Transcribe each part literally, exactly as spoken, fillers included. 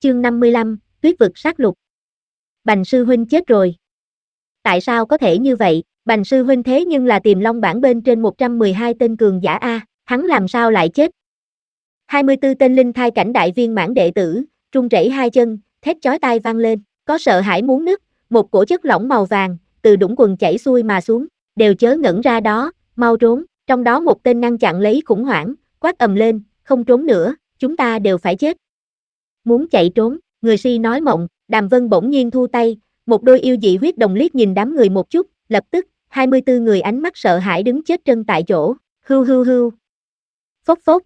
Chương năm mươi lăm, Tuyết vực sát lục. Bành sư huynh chết rồi. Tại sao có thể như vậy? Bành sư huynh thế nhưng là Tiềm Long bảng bên trên một trăm mười hai tên cường giả a, hắn làm sao lại chết? hai mươi tư tên linh thai cảnh đại viên mãn đệ tử, run rẩy hai chân, thét chói tai vang lên, có sợ hãi muốn nứt, một cổ chất lỏng màu vàng từ đũng quần chảy xuôi mà xuống, đều chớ ngẩn ra đó, mau trốn. Trong đó một tên ngăn chặn lấy khủng hoảng, quát ầm lên, không trốn nữa, chúng ta đều phải chết. Muốn chạy trốn, người si nói mộng. Đàm Vân bỗng nhiên thu tay, một đôi yêu dị huyết đồng liếc nhìn đám người một chút, lập tức, hai mươi tư người ánh mắt sợ hãi đứng chết chân tại chỗ, hưu hưu hưu. Phốc phốc.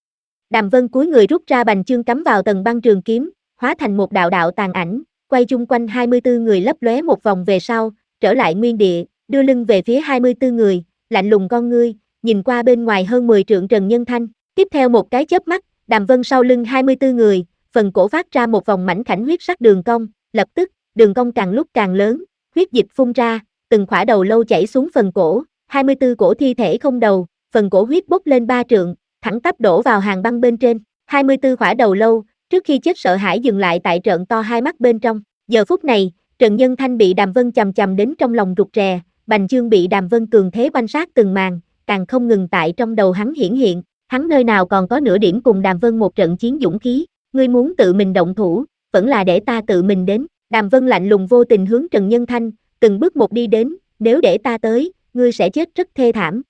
Đàm Vân cúi người rút ra bành chương cắm vào tầng băng trường kiếm, hóa thành một đạo đạo tàn ảnh, quay chung quanh hai mươi tư người lấp lóe một vòng về sau, trở lại nguyên địa, đưa lưng về phía hai mươi tư người, lạnh lùng con ngươi, nhìn qua bên ngoài hơn mười trượng Trần Nhân Thanh, tiếp theo một cái chớp mắt, Đàm Vân sau lưng hai mươi tư người, phần cổ phát ra một vòng mảnh khảnh huyết sắc đường cong, lập tức, đường cong càng lúc càng lớn, huyết dịch phun ra, từng khỏa đầu lâu chảy xuống phần cổ, hai mươi tư cổ thi thể không đầu, phần cổ huyết bốc lên ba trượng, thẳng tắp đổ vào hàng băng bên trên, hai mươi tư khỏa đầu lâu, trước khi chết sợ hãi dừng lại tại trợn to hai mắt bên trong. Giờ phút này, Trần Nhân Thanh bị Đàm Vân chầm chầm đến trong lòng rụt rè, Bành Chương bị Đàm Vân cường thế banh sát từng màn, càng không ngừng tại trong đầu hắn hiển hiện, hắn nơi nào còn có nửa điểm cùng Đàm Vân một trận chiến dũng khí. Ngươi muốn tự mình động thủ, vẫn là để ta tự mình đến. Đàm Vân lạnh lùng vô tình hướng Trần Nhân Thanh, từng bước một đi đến, nếu để ta tới, ngươi sẽ chết rất thê thảm.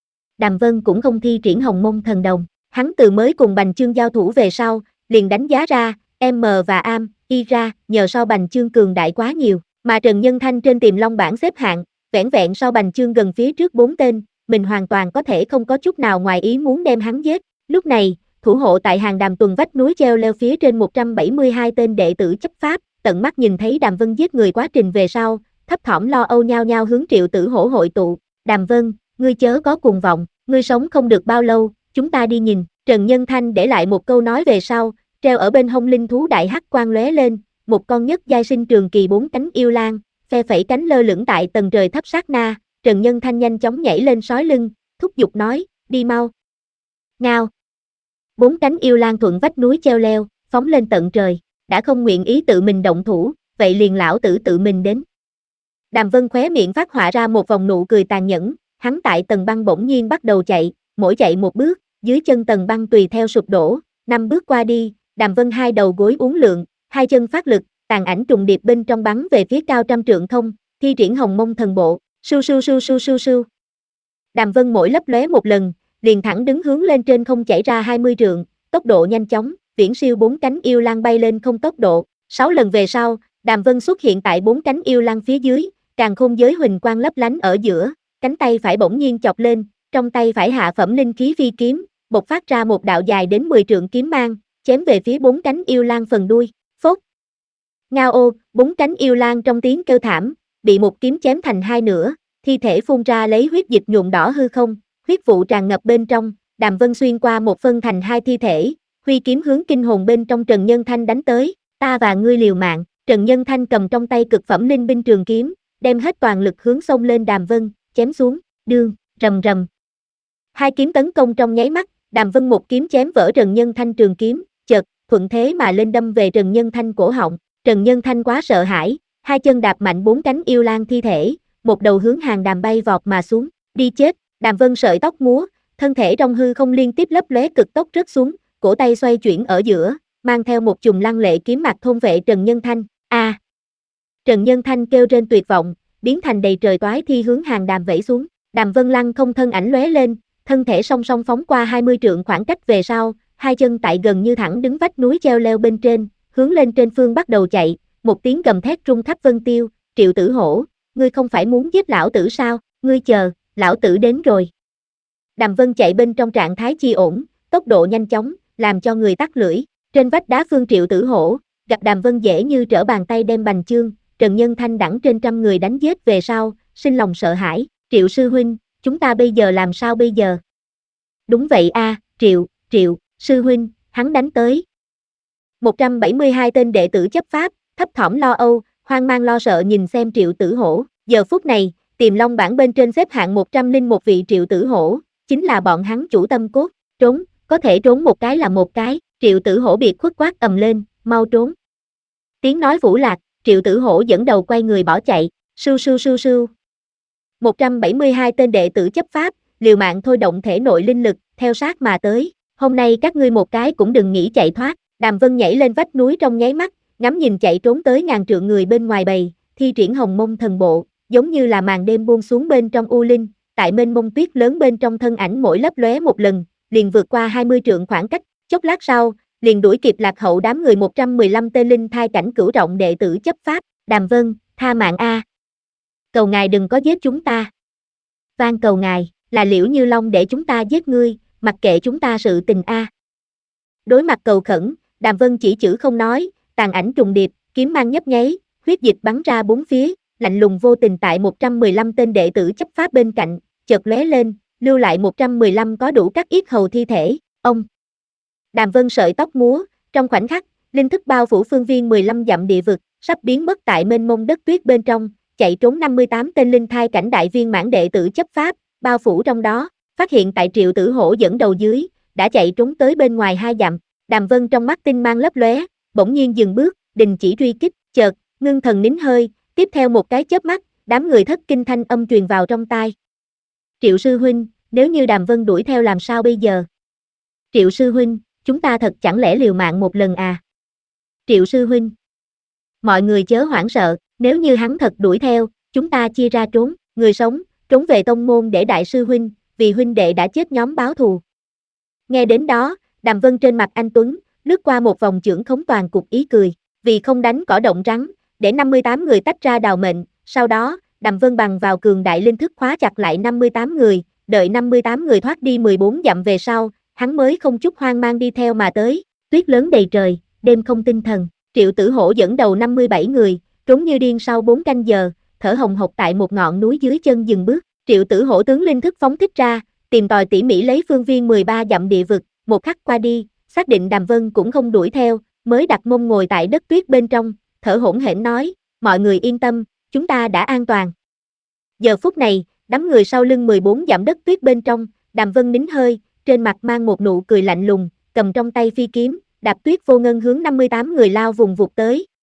Đàm Vân cũng không thi triển Hồng Mông Thần Đồng, hắn từ mới cùng Bành Chương giao thủ về sau, liền đánh giá ra, M và Am, Y ra, nhờ so Bành Chương cường đại quá nhiều, mà Trần Nhân Thanh trên Tiềm Long bảng xếp hạng, vẻn vẹn sau Bành Chương gần phía trước bốn tên, mình hoàn toàn có thể không có chút nào ngoài ý muốn đem hắn giết. Lúc này, thủ hộ tại hàng Đàm Tuần vách núi treo leo phía trên một trăm bảy mươi hai tên đệ tử chấp pháp, tận mắt nhìn thấy Đàm Vân giết người quá trình về sau, thấp thỏm lo âu nhao nhao hướng Triệu Tử Hổ hội tụ. Đàm Vân, ngươi chớ có cuồng vọng, ngươi sống không được bao lâu, chúng ta đi nhìn. Trần Nhân Thanh để lại một câu nói về sau, treo ở bên hông linh thú đại hắc quang lóe lên, một con nhất giai sinh trường kỳ bốn cánh yêu lang, phe phẩy cánh lơ lửng tại tầng trời thấp sát na. Trần Nhân Thanh nhanh chóng nhảy lên sói lưng, thúc giục nói, đi mau. Ngao. Bốn cánh yêu lang thuận vách núi treo leo, phóng lên tận trời, đã không nguyện ý tự mình động thủ, vậy liền lão tử tự mình đến. Đàm Vân khóe miệng phát họa ra một vòng nụ cười tàn nhẫn, hắn tại tầng băng bỗng nhiên bắt đầu chạy, mỗi chạy một bước, dưới chân tầng băng tùy theo sụp đổ, năm bước qua đi, Đàm Vân hai đầu gối uốn lượn, hai chân phát lực, tàn ảnh trùng điệp bên trong bắn về phía cao trăm trượng không, thi triển Hồng Mông Thần Bộ, sưu sưu sưu sưu sưu sưu. Đàm Vân mỗi lấp lóe một lần, liền thẳng đứng hướng lên trên không chảy ra hai mươi trượng, tốc độ nhanh chóng, viễn siêu bốn cánh yêu lang bay lên không tốc độ. Sáu lần về sau, Đàm Vân xuất hiện tại bốn cánh yêu lang phía dưới, càn khôn giới huỳnh quang lấp lánh ở giữa, cánh tay phải bỗng nhiên chọc lên, trong tay phải hạ phẩm linh khí phi kiếm, bộc phát ra một đạo dài đến mười trượng kiếm mang, chém về phía bốn cánh yêu lang phần đuôi. Phốt. Ngao ô, bốn cánh yêu lang trong tiếng kêu thảm, bị một kiếm chém thành hai nửa, thi thể phun ra lấy huyết dịch nhuộm đỏ hư không, huyết vụ tràn ngập bên trong. Đàm Vân xuyên qua một phân thành hai thi thể, huy kiếm hướng kinh hồn bên trong Trần Nhân Thanh đánh tới, ta và ngươi liều mạng. Trần Nhân Thanh cầm trong tay cực phẩm linh binh trường kiếm, đem hết toàn lực hướng xông lên Đàm Vân, chém xuống, đương, rầm rầm. Hai kiếm tấn công trong nháy mắt, Đàm Vân một kiếm chém vỡ Trần Nhân Thanh trường kiếm, chợt, thuận thế mà lên đâm về Trần Nhân Thanh cổ họng. Trần Nhân Thanh quá sợ hãi, hai chân đạp mạnh bốn cánh yêu lang thi thể, một đầu hướng hàng đàm bay vọt mà xuống, đi chết. Đàm Vân sợi tóc múa, thân thể trong hư không liên tiếp lấp lóe cực tốc rớt xuống, cổ tay xoay chuyển ở giữa, mang theo một chùm lăng lệ kiếm mạc thôn vệ Trần Nhân Thanh. A! À. Trần Nhân Thanh kêu trên tuyệt vọng, biến thành đầy trời toái thi hướng hàng đàm vẫy xuống. Đàm Vân lăng không thân ảnh lóe lên, thân thể song song phóng qua hai mươi trượng khoảng cách về sau, hai chân tại gần như thẳng đứng vách núi treo leo bên trên, hướng lên trên phương bắt đầu chạy, một tiếng gầm thét rung khắp vân tiêu. Triệu Tử Hổ, ngươi không phải muốn giết lão tử sao? Ngươi chờ, lão tử đến rồi. Đàm Vân chạy bên trong trạng thái chi ổn, tốc độ nhanh chóng, làm cho người tắc lưỡi. Trên vách đá phương Triệu Tử Hổ, gặp Đàm Vân dễ như trở bàn tay đem Bành Chương, Trần Nhân Thanh đẳng trên trăm người đánh giết về sau, sinh lòng sợ hãi. Triệu sư huynh, chúng ta bây giờ làm sao bây giờ? Đúng vậy a, à, Triệu, Triệu, sư huynh, hắn đánh tới. một trăm bảy mươi hai tên đệ tử chấp pháp, thấp thỏm lo âu, hoang mang lo sợ nhìn xem Triệu Tử Hổ. Giờ phút này, Tiềm Long bảng bên trên xếp hạng một trăm lẻ một vị Triệu Tử Hổ, chính là bọn hắn chủ tâm cốt. Trốn, có thể trốn một cái là một cái. Triệu Tử Hổ biệt khuất quát ầm lên, mau trốn. Tiếng nói vũ lạc, Triệu Tử Hổ dẫn đầu quay người bỏ chạy, sưu sưu sưu sưu. một trăm bảy mươi hai tên đệ tử chấp pháp, liều mạng thôi động thể nội linh lực, theo sát mà tới. Hôm nay các ngươi một cái cũng đừng nghĩ chạy thoát. Đàm Vân nhảy lên vách núi trong nháy mắt, ngắm nhìn chạy trốn tới ngàn trượng người bên ngoài bầy, thi triển hồng mông thần bộ, giống như là màn đêm buông xuống bên trong u linh, tại mênh mông tuyết lớn bên trong thân ảnh mỗi lấp lóe một lần, liền vượt qua hai mươi trượng khoảng cách, chốc lát sau, liền đuổi kịp lạc hậu đám người một trăm mười lăm tên linh thai cảnh cửu trọng đệ tử chấp pháp. Đàm Vân, tha mạng a. Cầu ngài đừng có giết chúng ta. Van cầu ngài, là Liễu Như Long để chúng ta giết ngươi, mặc kệ chúng ta sự tình a. Đối mặt cầu khẩn, Đàm Vân chỉ chữ không nói, tàn ảnh trùng điệp, kiếm mang nhấp nháy, huyết dịch bắn ra bốn phía, lạnh lùng vô tình tại một trăm mười lăm tên đệ tử chấp pháp bên cạnh, chợt lóe lên, lưu lại một trăm mười lăm có đủ các yết hầu thi thể. Ông. Đàm Vân sợi tóc múa, trong khoảnh khắc, linh thức bao phủ phương viên mười lăm dặm địa vực, sắp biến mất tại mênh mông đất tuyết bên trong, chạy trốn năm mươi tám tên linh thai cảnh đại viên mãn đệ tử chấp pháp, bao phủ trong đó, phát hiện tại Triệu Tử Hổ dẫn đầu dưới, đã chạy trốn tới bên ngoài hai dặm. Đàm Vân trong mắt tinh mang lấp lóe, bỗng nhiên dừng bước, đình chỉ truy kích, chợt, ngưng thần nín hơi, tiếp theo một cái chớp mắt, đám người thất kinh thanh âm truyền vào trong tai. Triệu sư huynh, nếu như Đàm Vân đuổi theo làm sao bây giờ? Triệu sư huynh, chúng ta thật chẳng lẽ liều mạng một lần à? Triệu sư huynh. Mọi người chớ hoảng sợ, nếu như hắn thật đuổi theo, chúng ta chia ra trốn, người sống, trốn về tông môn để đại sư huynh, vì huynh đệ đã chết nhóm báo thù. Nghe đến đó, Đàm Vân trên mặt anh tuấn, lướt qua một vòng chưởng khống toàn cục ý cười, vì không đánh cỏ động rắn, để năm mươi tám người tách ra đào mệnh, sau đó, Đàm Vân bằng vào cường đại linh thức khóa chặt lại năm mươi tám người, đợi năm mươi tám người thoát đi mười bốn dặm về sau, hắn mới không chút hoang mang đi theo mà tới. Tuyết lớn đầy trời, đêm không tinh thần, Triệu Tử Hổ dẫn đầu năm mươi bảy người, trốn như điên sau bốn canh giờ, thở hồng hộc tại một ngọn núi dưới chân dừng bước. Triệu Tử Hổ tướng linh thức phóng thích ra, tìm tòi tỉ mỉ lấy phương viên mười ba dặm địa vực, một khắc qua đi, xác định Đàm Vân cũng không đuổi theo, mới đặt mông ngồi tại đất tuyết bên trong, thở hổn hển nói, mọi người yên tâm, chúng ta đã an toàn. Giờ phút này, đám người sau lưng mười bốn dặm đất tuyết bên trong, Đàm Vân nín hơi, trên mặt mang một nụ cười lạnh lùng, cầm trong tay phi kiếm, đạp tuyết vô ngân hướng năm mươi tám người lao vùng vụt tới.